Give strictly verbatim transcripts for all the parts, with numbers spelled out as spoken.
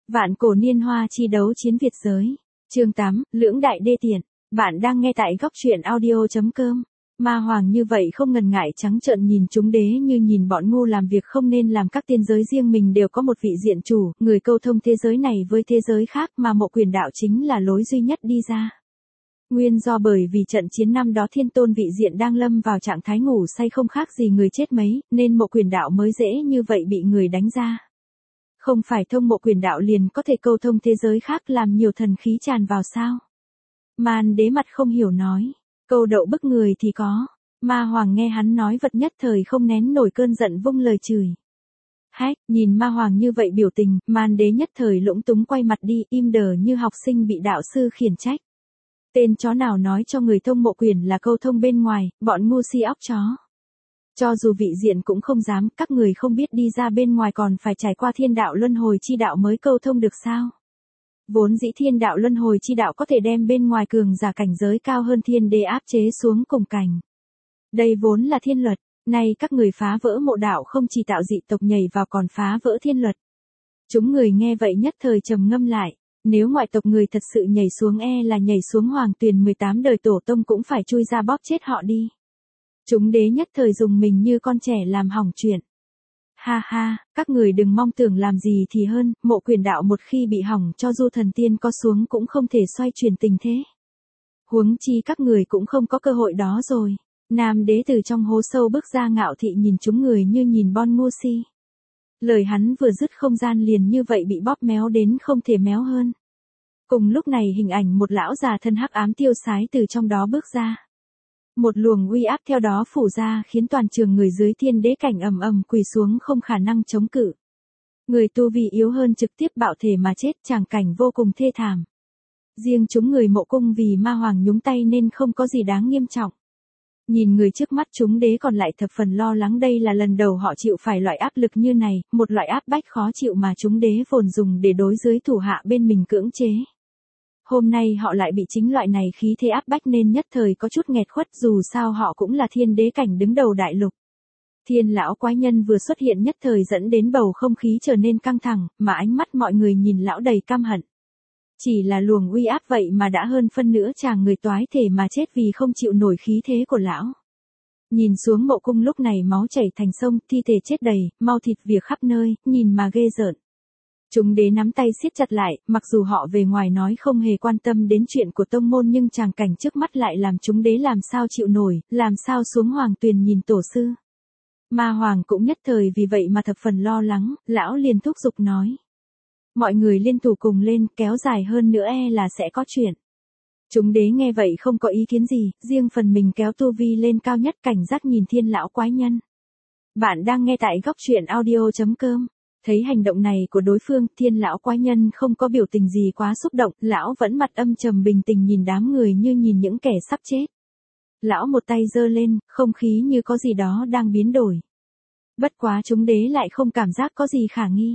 Vạn cổ niên hoa chi đấu chiến Việt giới. Chương tám, lưỡng đại đê tiện. Bạn đang nghe tại góc truyện audio chấm com. Ma Hoàng như vậy không ngần ngại trắng trợn nhìn chúng đế như nhìn bọn ngu làm việc không nên làm. Các tiên giới riêng mình đều có một vị diện chủ, người câu thông thế giới này với thế giới khác mà Mộ Quyền đạo chính là lối duy nhất đi ra. Nguyên do bởi vì trận chiến năm đó thiên tôn vị diện đang lâm vào trạng thái ngủ say không khác gì người chết mấy, nên Mộ Quyền đạo mới dễ như vậy bị người đánh ra. Không phải thông Mộ Quyền đạo liền có thể câu thông thế giới khác làm nhiều thần khí tràn vào sao? Man đế mặt không hiểu nói. Câu đậu bức người thì có. Ma Hoàng nghe hắn nói vật nhất thời không nén nổi cơn giận vung lời chửi. Hách, nhìn Ma Hoàng như vậy biểu tình, Man đế nhất thời lũng túng quay mặt đi, im đờ như học sinh bị đạo sư khiển trách. Tên chó nào nói cho người thông mộ quyền là câu thông bên ngoài, bọn ngu si óc chó. Cho dù vị diện cũng không dám, các người không biết đi ra bên ngoài còn phải trải qua thiên đạo luân hồi chi đạo mới câu thông được sao? Vốn dĩ thiên đạo luân hồi chi đạo có thể đem bên ngoài cường giả cảnh giới cao hơn thiên đế áp chế xuống cùng cảnh. Đây vốn là thiên luật, nay các người phá vỡ mộ đạo không chỉ tạo dị tộc nhảy vào còn phá vỡ thiên luật. Chúng người nghe vậy nhất thời trầm ngâm lại, nếu ngoại tộc người thật sự nhảy xuống e là nhảy xuống hoàng tuyền mười tám đời tổ tông cũng phải chui ra bóp chết họ đi. Chúng đế nhất thời dùng mình như con trẻ làm hỏng chuyện. Ha ha, các người đừng mong tưởng làm gì thì hơn, Mộ Quyền đạo một khi bị hỏng cho dù thần tiên có xuống cũng không thể xoay chuyển tình thế. Huống chi các người cũng không có cơ hội đó rồi. Nam đế từ trong hố sâu bước ra ngạo thị nhìn chúng người như nhìn bon ngu si. Lời hắn vừa dứt không gian liền như vậy bị bóp méo đến không thể méo hơn. Cùng lúc này hình ảnh một lão già thân hắc ám tiêu sái từ trong đó bước ra. Một luồng uy áp theo đó phủ ra khiến toàn trường người dưới thiên đế cảnh ầm ầm quỳ xuống không khả năng chống cự. Người tu vi yếu hơn trực tiếp bạo thể mà chết, tràng cảnh vô cùng thê thảm. Riêng chúng người mộ cung vì Ma Hoàng nhúng tay nên không có gì đáng nghiêm trọng. Nhìn người trước mắt chúng đế còn lại thập phần lo lắng, đây là lần đầu họ chịu phải loại áp lực như này, một loại áp bách khó chịu mà chúng đế vốn dùng để đối dưới thủ hạ bên mình cưỡng chế. Hôm nay họ lại bị chính loại này khí thế áp bách nên nhất thời có chút nghẹt khuất, dù sao họ cũng là thiên đế cảnh đứng đầu đại lục. Thiên lão quái nhân vừa xuất hiện nhất thời dẫn đến bầu không khí trở nên căng thẳng, mà ánh mắt mọi người nhìn lão đầy căm hận. Chỉ là luồng uy áp vậy mà đã hơn phân nửa chàng người toái thể mà chết vì không chịu nổi khí thế của lão. Nhìn xuống mộ cung lúc này máu chảy thành sông, thi thể chết đầy, mau thịt việc khắp nơi, nhìn mà ghê rợn. Chúng đế nắm tay siết chặt lại, mặc dù họ về ngoài nói không hề quan tâm đến chuyện của tông môn nhưng tràng cảnh trước mắt lại làm chúng đế làm sao chịu nổi, làm sao xuống hoàng tuyền nhìn tổ sư. Ma Hoàng cũng nhất thời vì vậy mà thập phần lo lắng, lão liền thúc giục nói. Mọi người liên thủ cùng lên, kéo dài hơn nữa e là sẽ có chuyện. Chúng đế nghe vậy không có ý kiến gì, riêng phần mình kéo tu vi lên cao nhất cảnh giác nhìn thiên lão quái nhân. Bạn đang nghe tại góc truyện audio chấm com. Thấy hành động này của đối phương, thiên lão quái nhân không có biểu tình gì quá xúc động, lão vẫn mặt âm trầm bình tĩnh nhìn đám người như nhìn những kẻ sắp chết. Lão một tay giơ lên, không khí như có gì đó đang biến đổi. Bất quá chúng đế lại không cảm giác có gì khả nghi.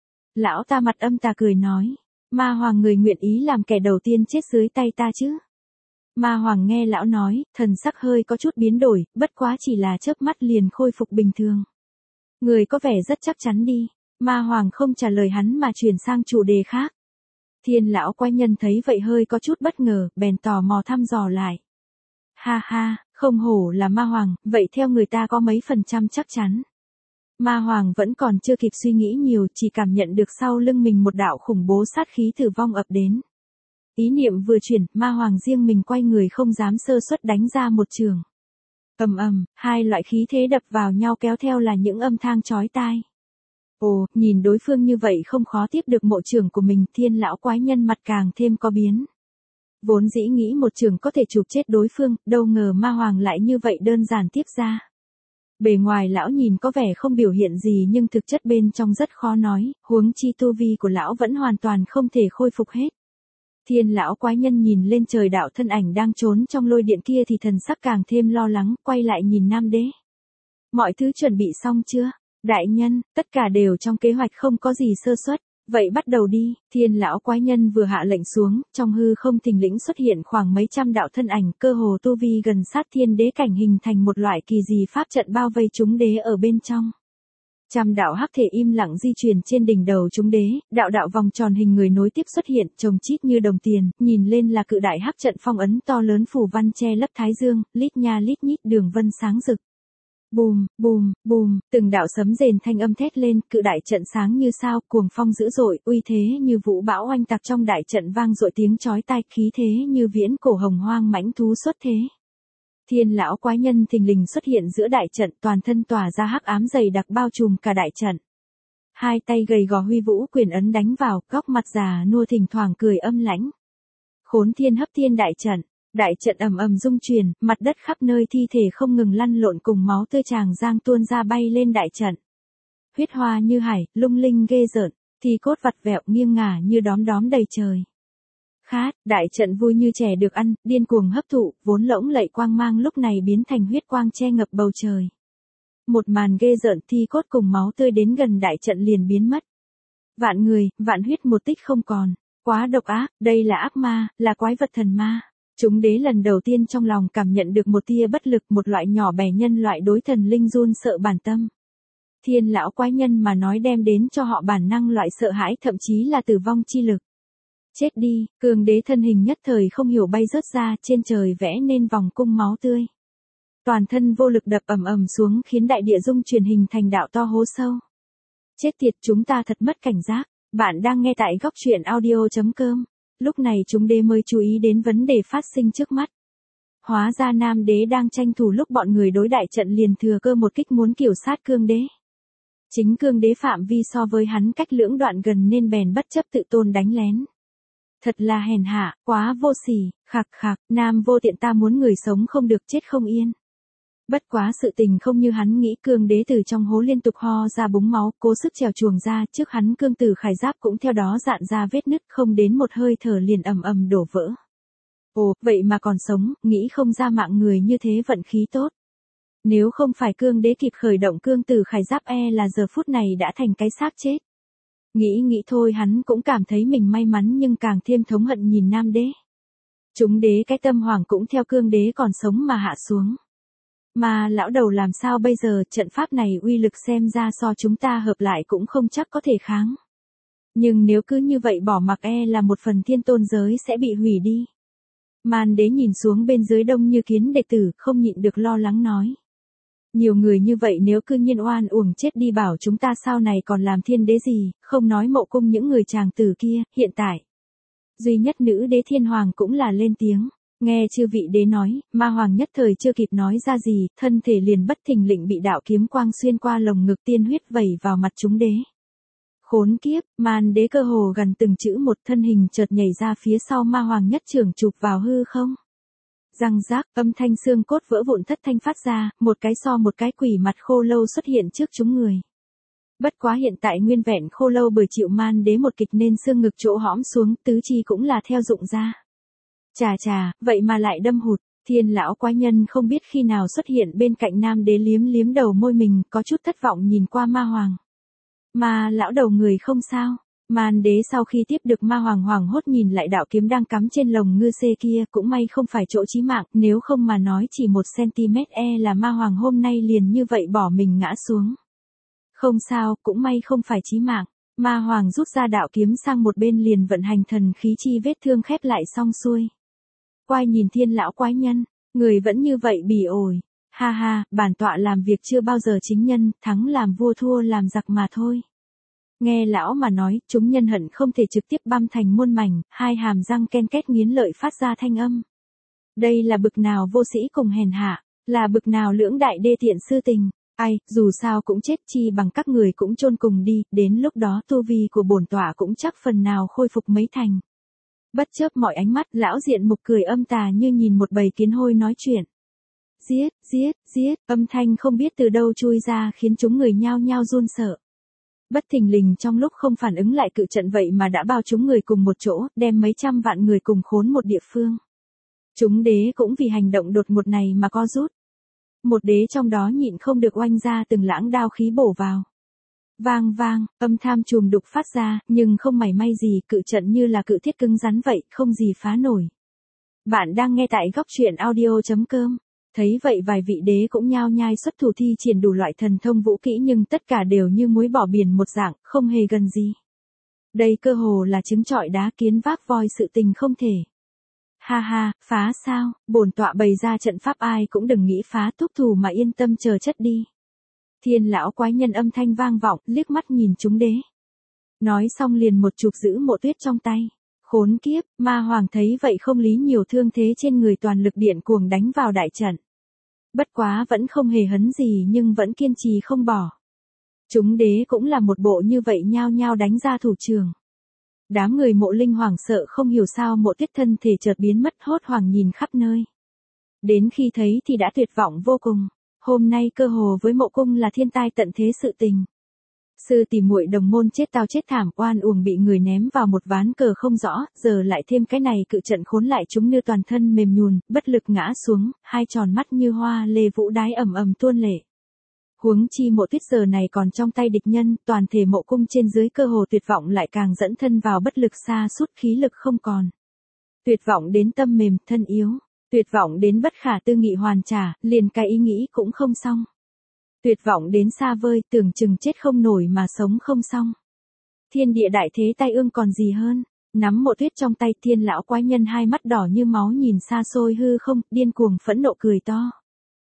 Lão ta mặt âm tà cười nói, Ma Hoàng người nguyện ý làm kẻ đầu tiên chết dưới tay ta chứ? Ma Hoàng nghe lão nói, thần sắc hơi có chút biến đổi, bất quá chỉ là chớp mắt liền khôi phục bình thường. Người có vẻ rất chắc chắn đi. Ma Hoàng không trả lời hắn mà chuyển sang chủ đề khác. Thiên lão quái nhân thấy vậy hơi có chút bất ngờ, bèn tò mò thăm dò lại. Ha ha, không hổ là Ma Hoàng, vậy theo người ta có mấy phần trăm chắc chắn. Ma Hoàng vẫn còn chưa kịp suy nghĩ nhiều, chỉ cảm nhận được sau lưng mình một đạo khủng bố sát khí tử vong ập đến. Ý niệm vừa chuyển, Ma Hoàng riêng mình quay người không dám sơ suất đánh ra một trường. Ầm ầm, hai loại khí thế đập vào nhau kéo theo là những âm thanh chói tai. Ồ, nhìn đối phương như vậy không khó tiếp được mộ trường của mình, thiên lão quái nhân mặt càng thêm có biến. Vốn dĩ nghĩ một trường có thể chụp chết đối phương, đâu ngờ Ma Hoàng lại như vậy đơn giản tiếp ra. Bề ngoài lão nhìn có vẻ không biểu hiện gì nhưng thực chất bên trong rất khó nói, huống chi tu vi của lão vẫn hoàn toàn không thể khôi phục hết. Thiên lão quái nhân nhìn lên trời đạo thân ảnh đang trốn trong lôi điện kia thì thần sắc càng thêm lo lắng, quay lại nhìn nam đế. Mọi thứ chuẩn bị xong chưa? Đại nhân, tất cả đều trong kế hoạch không có gì sơ suất, vậy bắt đầu đi. Thiên lão quái nhân vừa hạ lệnh xuống, trong hư không thình lĩnh xuất hiện khoảng mấy trăm đạo thân ảnh, cơ hồ tu vi gần sát thiên đế cảnh hình thành một loại kỳ dị pháp trận bao vây chúng đế ở bên trong. Trăm đạo hắc thể im lặng di chuyển trên đỉnh đầu chúng đế, đạo đạo vòng tròn hình người nối tiếp xuất hiện, chồng chít như đồng tiền, nhìn lên là cự đại hắc trận phong ấn to lớn phủ văn che lấp thái dương, lít nha lít nhít đường vân sáng rực. Bùm, bùm, bùm, từng đạo sấm rền thanh âm thét lên, cự đại trận sáng như sao, cuồng phong dữ dội, uy thế như vũ bão oanh tạc trong đại trận vang dội tiếng chói tai, khí thế như viễn cổ hồng hoang mãnh thú xuất thế. Thiên lão quái nhân thình lình xuất hiện giữa đại trận, toàn thân tỏa ra hắc ám dày đặc bao trùm cả đại trận. Hai tay gầy gò huy vũ quyền ấn đánh vào, góc mặt già nua thỉnh thoảng cười âm lãnh. Khốn thiên hấp thiên đại trận, đại trận ầm ầm rung chuyển, mặt đất khắp nơi thi thể không ngừng lăn lộn cùng máu tươi tràng giang tuôn ra bay lên đại trận. Huyết hoa như hải, lung linh ghê rợn, thi cốt vặt vẹo nghiêng ngả như đóm đóm đầy trời. Khát, đại trận vui như trẻ được ăn, điên cuồng hấp thụ, vốn lỗng lẫy quang mang lúc này biến thành huyết quang che ngập bầu trời. Một màn ghê rợn, thi cốt cùng máu tươi đến gần đại trận liền biến mất. Vạn người, vạn huyết một tích không còn, quá độc ác, đây là ác ma, là quái vật thần ma. Chúng đế lần đầu tiên trong lòng cảm nhận được một tia bất lực, một loại nhỏ bé nhân loại đối thần linh run sợ bản tâm. Thiên lão quái nhân mà nói đem đến cho họ bản năng loại sợ hãi, thậm chí là tử vong chi lực. Chết đi, cường đế thân hình nhất thời không hiểu bay rớt ra, trên trời vẽ nên vòng cung máu tươi. Toàn thân vô lực đập ầm ầm xuống khiến đại địa rung chuyển hình thành đạo to hố sâu. Chết tiệt, chúng ta thật mất cảnh giác. Bạn đang nghe tại góc truyện audio chấm com. Lúc này chúng đế mới chú ý đến vấn đề phát sinh trước mắt. Hóa ra nam đế đang tranh thủ lúc bọn người đối đại trận liền thừa cơ một kích muốn kiểu sát cương đế. Chính cương đế phạm vi so với hắn cách lưỡng đoạn gần nên bèn bất chấp tự tôn đánh lén. Thật là hèn hạ, quá vô sỉ, khạc khạc, nam vô tiện, ta muốn người sống không được chết không yên. Bất quá sự tình không như hắn nghĩ, cương đế từ trong hố liên tục ho ra búng máu, cố sức trèo chuồng ra, trước hắn cương tử khải giáp cũng theo đó dạn ra vết nứt, không đến một hơi thở liền ầm ầm đổ vỡ. Ồ, vậy mà còn sống, nghĩ không ra mạng người như thế vận khí tốt. Nếu không phải cương đế kịp khởi động cương tử khải giáp e là giờ phút này đã thành cái xác chết. Nghĩ nghĩ thôi hắn cũng cảm thấy mình may mắn nhưng càng thêm thống hận nhìn nam đế. Chúng đế cái tâm hoàng cũng theo cương đế còn sống mà hạ xuống. Mà lão đầu làm sao bây giờ, trận pháp này uy lực xem ra so chúng ta hợp lại cũng không chắc có thể kháng. Nhưng nếu cứ như vậy bỏ mặc e là một phần thiên tôn giới sẽ bị hủy đi. Màn đế nhìn xuống bên dưới đông như kiến đệ tử, không nhịn được lo lắng nói. Nhiều người như vậy nếu cứ nhiên oan uổng chết đi, bảo chúng ta sau này còn làm thiên đế gì, không nói mộ cung những người chàng tử kia, hiện tại. Duy nhất nữ đế thiên hoàng cũng là lên tiếng. Nghe chư vị đế nói, ma hoàng nhất thời chưa kịp nói ra gì, thân thể liền bất thình lình bị đạo kiếm quang xuyên qua lồng ngực, tiên huyết vẩy vào mặt chúng đế. Khốn kiếp, màn đế cơ hồ gần từng chữ một, thân hình chợt nhảy ra phía sau ma hoàng nhất trưởng chụp vào hư không. Răng rác, âm thanh xương cốt vỡ vụn thất thanh phát ra, một cái so một cái quỷ mặt khô lâu xuất hiện trước chúng người. Bất quá hiện tại nguyên vẹn khô lâu bởi chịu man đế một kịch nên xương ngực chỗ hõm xuống, tứ chi cũng là theo dụng ra. Chà chà, vậy mà lại đâm hụt, thiên lão quái nhân không biết khi nào xuất hiện bên cạnh nam đế, liếm liếm đầu môi mình, có chút thất vọng nhìn qua ma hoàng. Mà lão đầu người không sao. Man đế sau khi tiếp được ma hoàng hoàng hốt nhìn lại đạo kiếm đang cắm trên lồng ngư xê kia, cũng may không phải chỗ chí mạng, nếu không mà nói chỉ một centimet e là ma hoàng hôm nay liền như vậy bỏ mình ngã xuống. Không sao, cũng may không phải chí mạng. Ma hoàng rút ra đạo kiếm sang một bên liền vận hành thần khí chi vết thương khép lại xong xuôi. Quay nhìn thiên lão quái nhân, người vẫn như vậy bỉ ổi. Ha ha, bản tọa làm việc chưa bao giờ chính nhân, thắng làm vua thua làm giặc mà thôi. Nghe lão mà nói, chúng nhân hận không thể trực tiếp băm thành muôn mảnh, hai hàm răng ken két nghiến lợi phát ra thanh âm. Đây là bực nào vô sĩ cùng hèn hạ, là bực nào lưỡng đại đê tiện sư tình. Ai, dù sao cũng chết, chi bằng các người cũng chôn cùng đi, đến lúc đó tu vi của bổn tọa cũng chắc phần nào khôi phục mấy thành. Bất chớp mọi ánh mắt, lão diện mục cười âm tà như nhìn một bầy kiến hôi nói chuyện. Giết, giết, giết, âm thanh không biết từ đâu chui ra khiến chúng người nhao nhao run sợ. Bất thình lình trong lúc không phản ứng lại cự trận vậy mà đã bao chúng người cùng một chỗ, đem mấy trăm vạn người cùng khốn một địa phương. Chúng đế cũng vì hành động đột ngột này mà co rút. Một đế trong đó nhịn không được oanh ra từng lãng đao khí bổ vào. Vang vang, âm tham trùm đục phát ra, nhưng không mảy may gì, cự trận như là cự thiết cứng rắn vậy, không gì phá nổi. Bạn đang nghe tại góc truyện audio chấm com. Thấy vậy vài vị đế cũng nhao nhai xuất thủ thi triển đủ loại thần thông vũ kỹ nhưng tất cả đều như muối bỏ biển một dạng, không hề gần gì. Đây cơ hồ là trứng trọi đá kiến vác voi sự tình không thể. Ha ha, phá sao, bổn tọa bày ra trận pháp ai cũng đừng nghĩ phá, thúc thủ mà yên tâm chờ chất đi. Thiên lão quái nhân âm thanh vang vọng, liếc mắt nhìn chúng đế. Nói xong liền một chụp giữ Mộ Tuyết trong tay. Khốn kiếp, ma hoàng thấy vậy không lý nhiều thương thế trên người toàn lực điện cuồng đánh vào đại trận. Bất quá vẫn không hề hấn gì nhưng vẫn kiên trì không bỏ. Chúng đế cũng là một bộ như vậy nhao nhao đánh ra thủ trường. Đám người Mộ Linh hoảng sợ không hiểu sao Mộ Tuyết thân thể chợt biến mất, hốt hoảng nhìn khắp nơi. Đến khi thấy thì đã tuyệt vọng vô cùng. Hôm nay cơ hồ với Mộ cung là thiên tai tận thế sự tình. Sư tỷ muội đồng môn chết tao chết thảm, oan uổng bị người ném vào một ván cờ không rõ, giờ lại thêm cái này cự trận khốn lại chúng như toàn thân mềm nhùn, bất lực ngã xuống, hai tròn mắt như hoa lê vũ đái ầm ầm tuôn lệ. Huống chi Mộ Tuyết giờ này còn trong tay địch nhân, toàn thể Mộ cung trên dưới cơ hồ tuyệt vọng lại càng dẫn thân vào bất lực xa sút khí lực không còn. Tuyệt vọng đến tâm mềm, thân yếu, tuyệt vọng đến bất khả tư nghị hoàn trả, liền cái ý nghĩ cũng không xong. Tuyệt vọng đến xa vời, tưởng chừng chết không nổi mà sống không xong. Thiên địa đại thế tai ương còn gì hơn, nắm Mộ Tuyết trong tay thiên lão quái nhân hai mắt đỏ như máu nhìn xa xôi hư không, điên cuồng phẫn nộ cười to.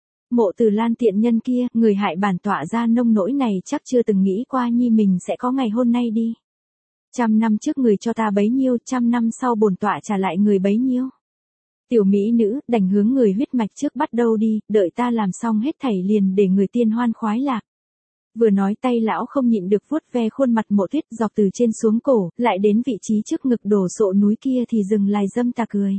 Mộ Từ Lan tiện nhân kia, người hại bản tọa ra nông nỗi này chắc chưa từng nghĩ qua nhi mình sẽ có ngày hôm nay đi. Trăm năm trước người cho ta bấy nhiêu, trăm năm sau bổn tọa trả lại người bấy nhiêu. Tiểu mỹ nữ, đành hướng người huyết mạch trước bắt đầu đi, đợi ta làm xong hết thảy liền để người tiên hoan khoái lạc. Vừa nói tay lão không nhịn được vuốt ve khuôn mặt Mộ Tuyết dọc từ trên xuống cổ, lại đến vị trí trước ngực đổ sộ núi kia thì dừng lại dâm tà cười.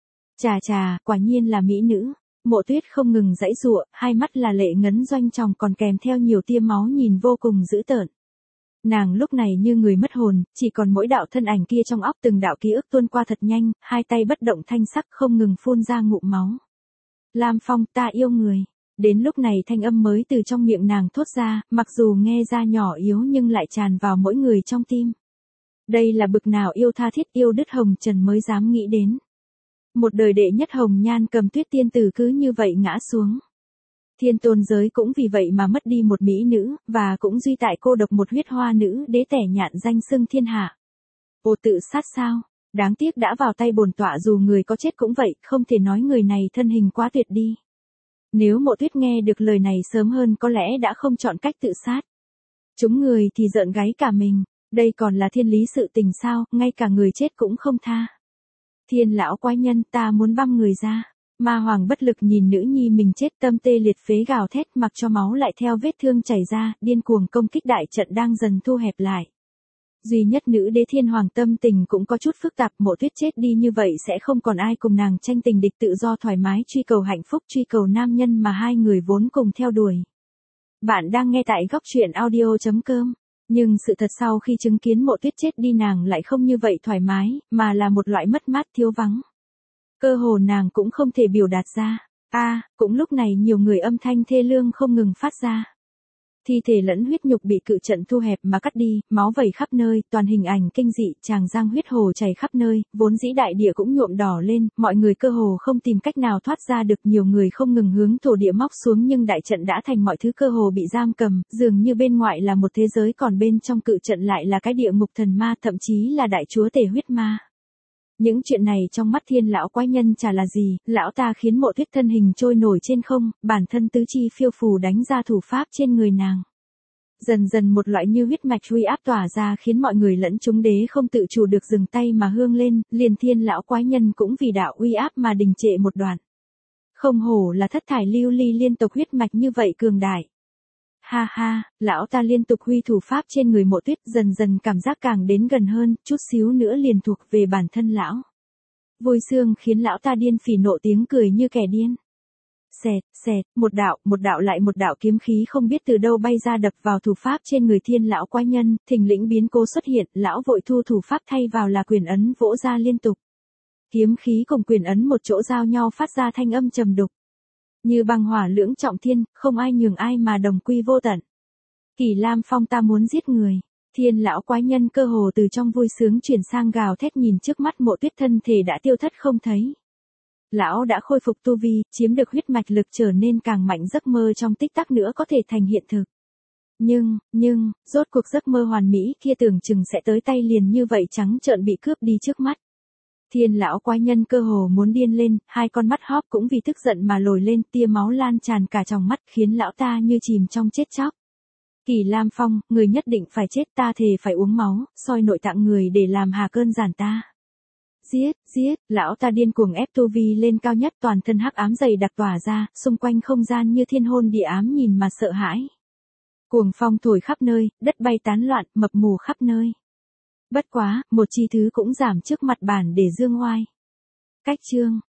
Chà chà, quả nhiên là mỹ nữ. Mộ Tuyết không ngừng giãy giụa, hai mắt là lệ ngấn doanh tròng còn kèm theo nhiều tia máu nhìn vô cùng dữ tợn. Nàng lúc này như người mất hồn, chỉ còn mỗi đạo thân ảnh kia trong óc từng đạo ký ức tuôn qua thật nhanh, hai tay bất động thanh sắc không ngừng phun ra ngụm máu. Lam Phong, ta yêu người. Đến lúc này thanh âm mới từ trong miệng nàng thốt ra, mặc dù nghe ra nhỏ yếu nhưng lại tràn vào mỗi người trong tim. Đây là bực nào yêu tha thiết yêu đứt hồng trần mới dám nghĩ đến. Một đời đệ nhất hồng nhan cầm Tuyết tiên tử cứ như vậy ngã xuống. Thiên tôn giới cũng vì vậy mà mất đi một mỹ nữ, và cũng duy tại cô độc một huyết hoa nữ đế tẻ nhạn danh xưng thiên hạ. Ồ, tự sát sao? Đáng tiếc đã vào tay bổn tọa dù người có chết cũng vậy, không thể nói người này thân hình quá tuyệt đi. Nếu Mộ Tuyết nghe được lời này sớm hơn có lẽ đã không chọn cách tự sát. Chúng người thì giận gáy cả mình, đây còn là thiên lý sự tình sao, ngay cả người chết cũng không tha. Thiên lão quái nhân, ta muốn băm người ra. Ma hoàng bất lực nhìn nữ nhi mình chết, tâm tê liệt phế gào thét, mặc cho máu lại theo vết thương chảy ra, điên cuồng công kích đại trận đang dần thu hẹp lại. Duy nhất nữ đế thiên hoàng tâm tình cũng có chút phức tạp, Mộ Tuyết chết đi như vậy sẽ không còn ai cùng nàng tranh tình địch, tự do thoải mái truy cầu hạnh phúc, truy cầu nam nhân mà hai người vốn cùng theo đuổi. Bạn đang nghe tại góc truyện audio chấm com. Nhưng sự thật sau khi chứng kiến Mộ Tuyết chết đi nàng lại không như vậy thoải mái, mà là một loại mất mát thiếu vắng. Cơ hồ nàng cũng không thể biểu đạt ra. A, à, cũng lúc này nhiều người âm thanh thê lương không ngừng phát ra. Thi thể lẫn huyết nhục bị cự trận thu hẹp mà cắt đi, máu vẩy khắp nơi, toàn hình ảnh kinh dị, tràng giang huyết hồ chảy khắp nơi, vốn dĩ đại địa cũng nhuộm đỏ lên, mọi người cơ hồ không tìm cách nào thoát ra được, nhiều người không ngừng hướng thổ địa móc xuống nhưng đại trận đã thành mọi thứ cơ hồ bị giam cầm, dường như bên ngoài là một thế giới còn bên trong cự trận lại là cái địa ngục thần ma, thậm chí là đại chúa tể huyết ma. Những chuyện này trong mắt thiên lão quái nhân chả là gì, lão ta khiến Mộ Tuyết thân hình trôi nổi trên không, bản thân tứ chi phiêu phù đánh ra thủ pháp trên người nàng. Dần dần một loại như huyết mạch uy áp tỏa ra khiến mọi người lẫn chúng đế không tự chủ được dừng tay mà hương lên, liền thiên lão quái nhân cũng vì đạo uy áp mà đình trệ một đoạn. Không hổ là thất thải lưu ly liên tộc huyết mạch như vậy cường đại. Ha ha, lão ta liên tục huy thủ pháp trên người Mộ Tuyết, dần dần cảm giác càng đến gần hơn, chút xíu nữa liền thuộc về bản thân lão. Vui sướng khiến lão ta điên phỉ nộ tiếng cười như kẻ điên. Xẹt, xẹt, một đạo, một đạo lại một đạo kiếm khí không biết từ đâu bay ra đập vào thủ pháp trên người thiên lão quái nhân, thình lĩnh biến cố xuất hiện, lão vội thu thủ pháp thay vào là quyền ấn vỗ ra liên tục. Kiếm khí cùng quyền ấn một chỗ giao nhau phát ra thanh âm trầm đục. Như băng hỏa lưỡng trọng thiên, không ai nhường ai mà đồng quy vô tận. Kỳ Lam Phong, ta muốn giết người. Thiên lão quái nhân cơ hồ từ trong vui sướng chuyển sang gào thét nhìn trước mắt Mộ Tuyết thân thể đã tiêu thất không thấy. Lão đã khôi phục tu vi, chiếm được huyết mạch lực trở nên càng mạnh, giấc mơ trong tích tắc nữa có thể thành hiện thực. Nhưng, nhưng, rốt cuộc giấc mơ hoàn mỹ kia tưởng chừng sẽ tới tay liền như vậy trắng trợn bị cướp đi trước mắt. Thiên lão quái nhân cơ hồ muốn điên lên, hai con mắt hóp cũng vì tức giận mà lồi lên, tia máu lan tràn cả tròng mắt khiến lão ta như chìm trong chết chóc. Kỳ Lam Phong, người nhất định phải chết, ta thề phải uống máu, soi nội tạng người để làm hà cơn giản ta. Giết, giết, lão ta điên cuồng ép tu vi lên cao nhất, toàn thân hắc ám dày đặc tỏa ra, xung quanh không gian như thiên hôn địa ám, nhìn mà sợ hãi. Cuồng phong thổi khắp nơi, đất bay tán loạn, mập mù khắp nơi. Bất quá, một chi thứ cũng giảm trước mặt bản để dương oai. Cách chương